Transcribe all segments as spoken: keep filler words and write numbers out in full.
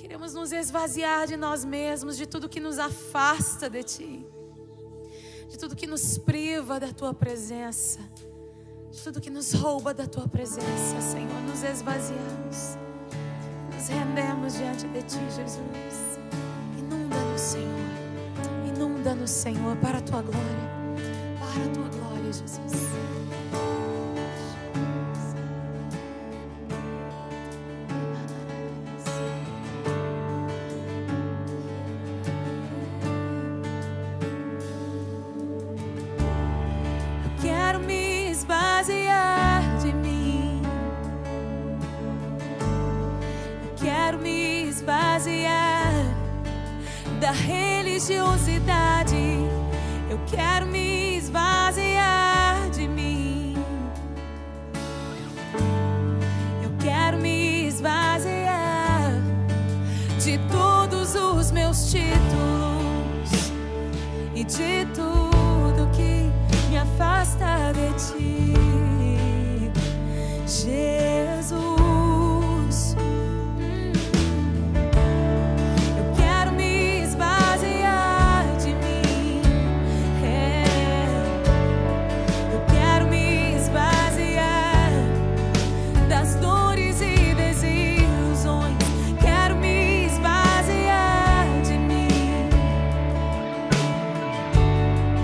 Queremos nos esvaziar de nós mesmos, de tudo que nos afasta de Ti, de tudo que nos priva da Tua presença, de tudo que nos rouba da Tua presença, Senhor. Nos esvaziamos, nos rendemos diante de Ti, Jesus. Inunda-nos, Senhor, inunda-nos, Senhor, para a Tua glória, para a Tua glória, Jesus. Quero me esvaziar de mim, quero me esvaziar da religiosidade, eu quero me esvaziar de mim, eu quero me esvaziar de todos os meus títulos e de tudo que me afasta de Ti, Jesus. Eu quero me esvaziar de mim, é. Eu quero me esvaziar das dores e desilusões, quero me esvaziar de mim.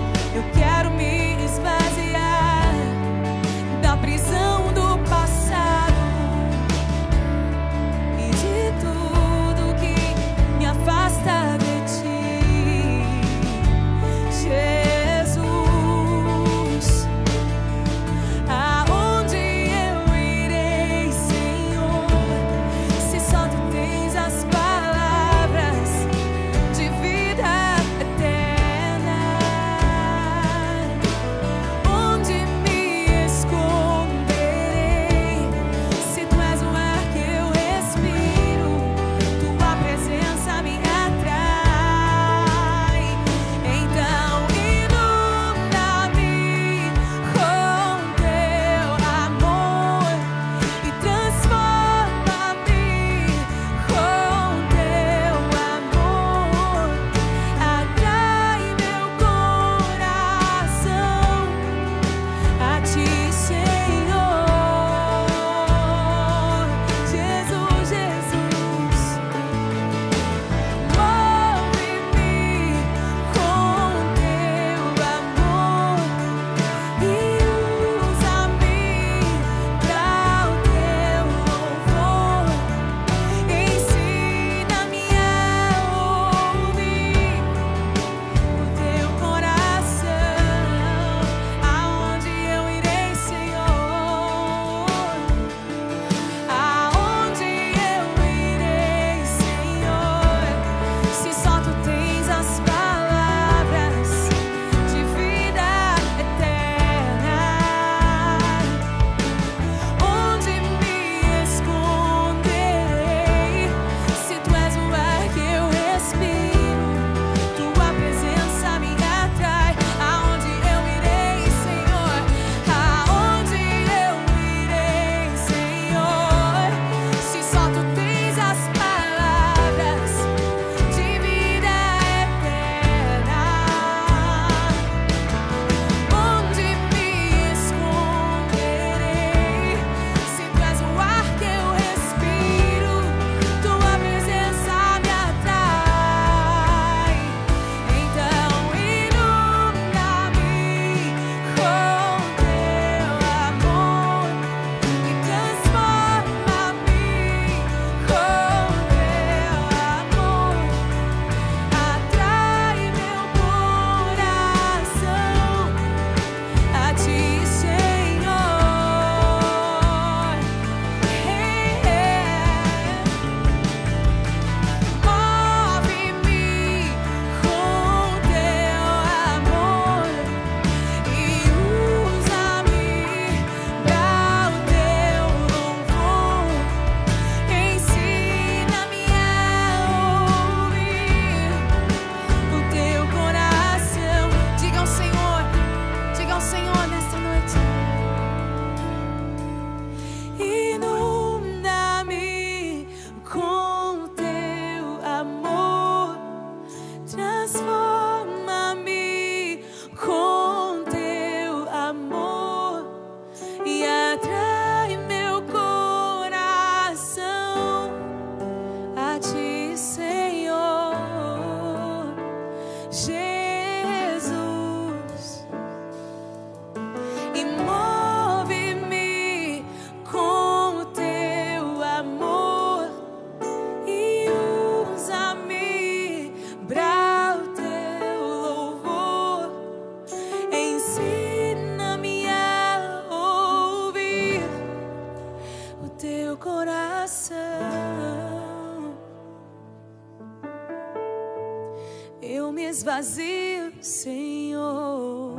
me esvazio, Senhor.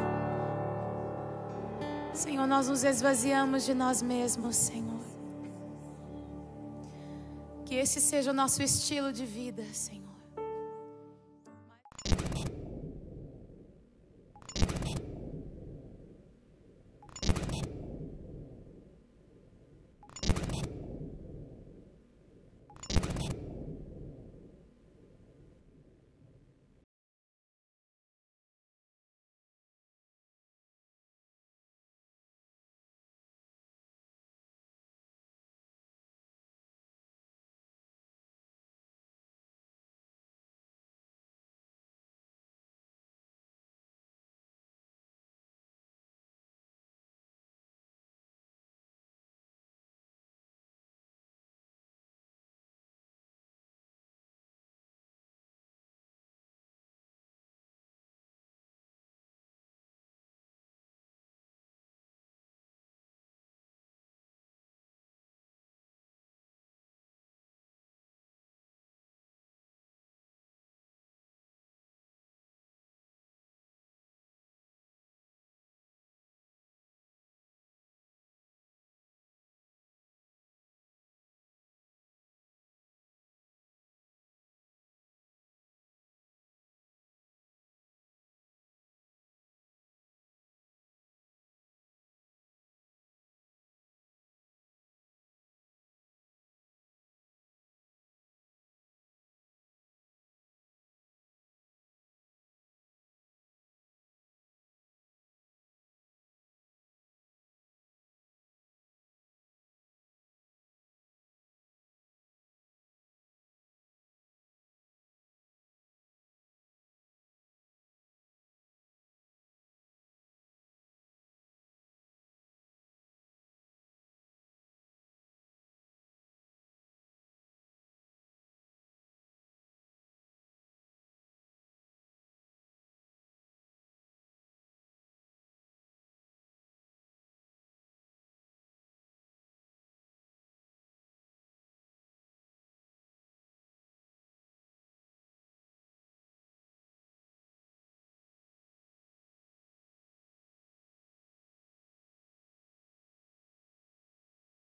Senhor, nós nos esvaziamos de nós mesmos, Senhor. Que esse seja o nosso estilo de vida, Senhor.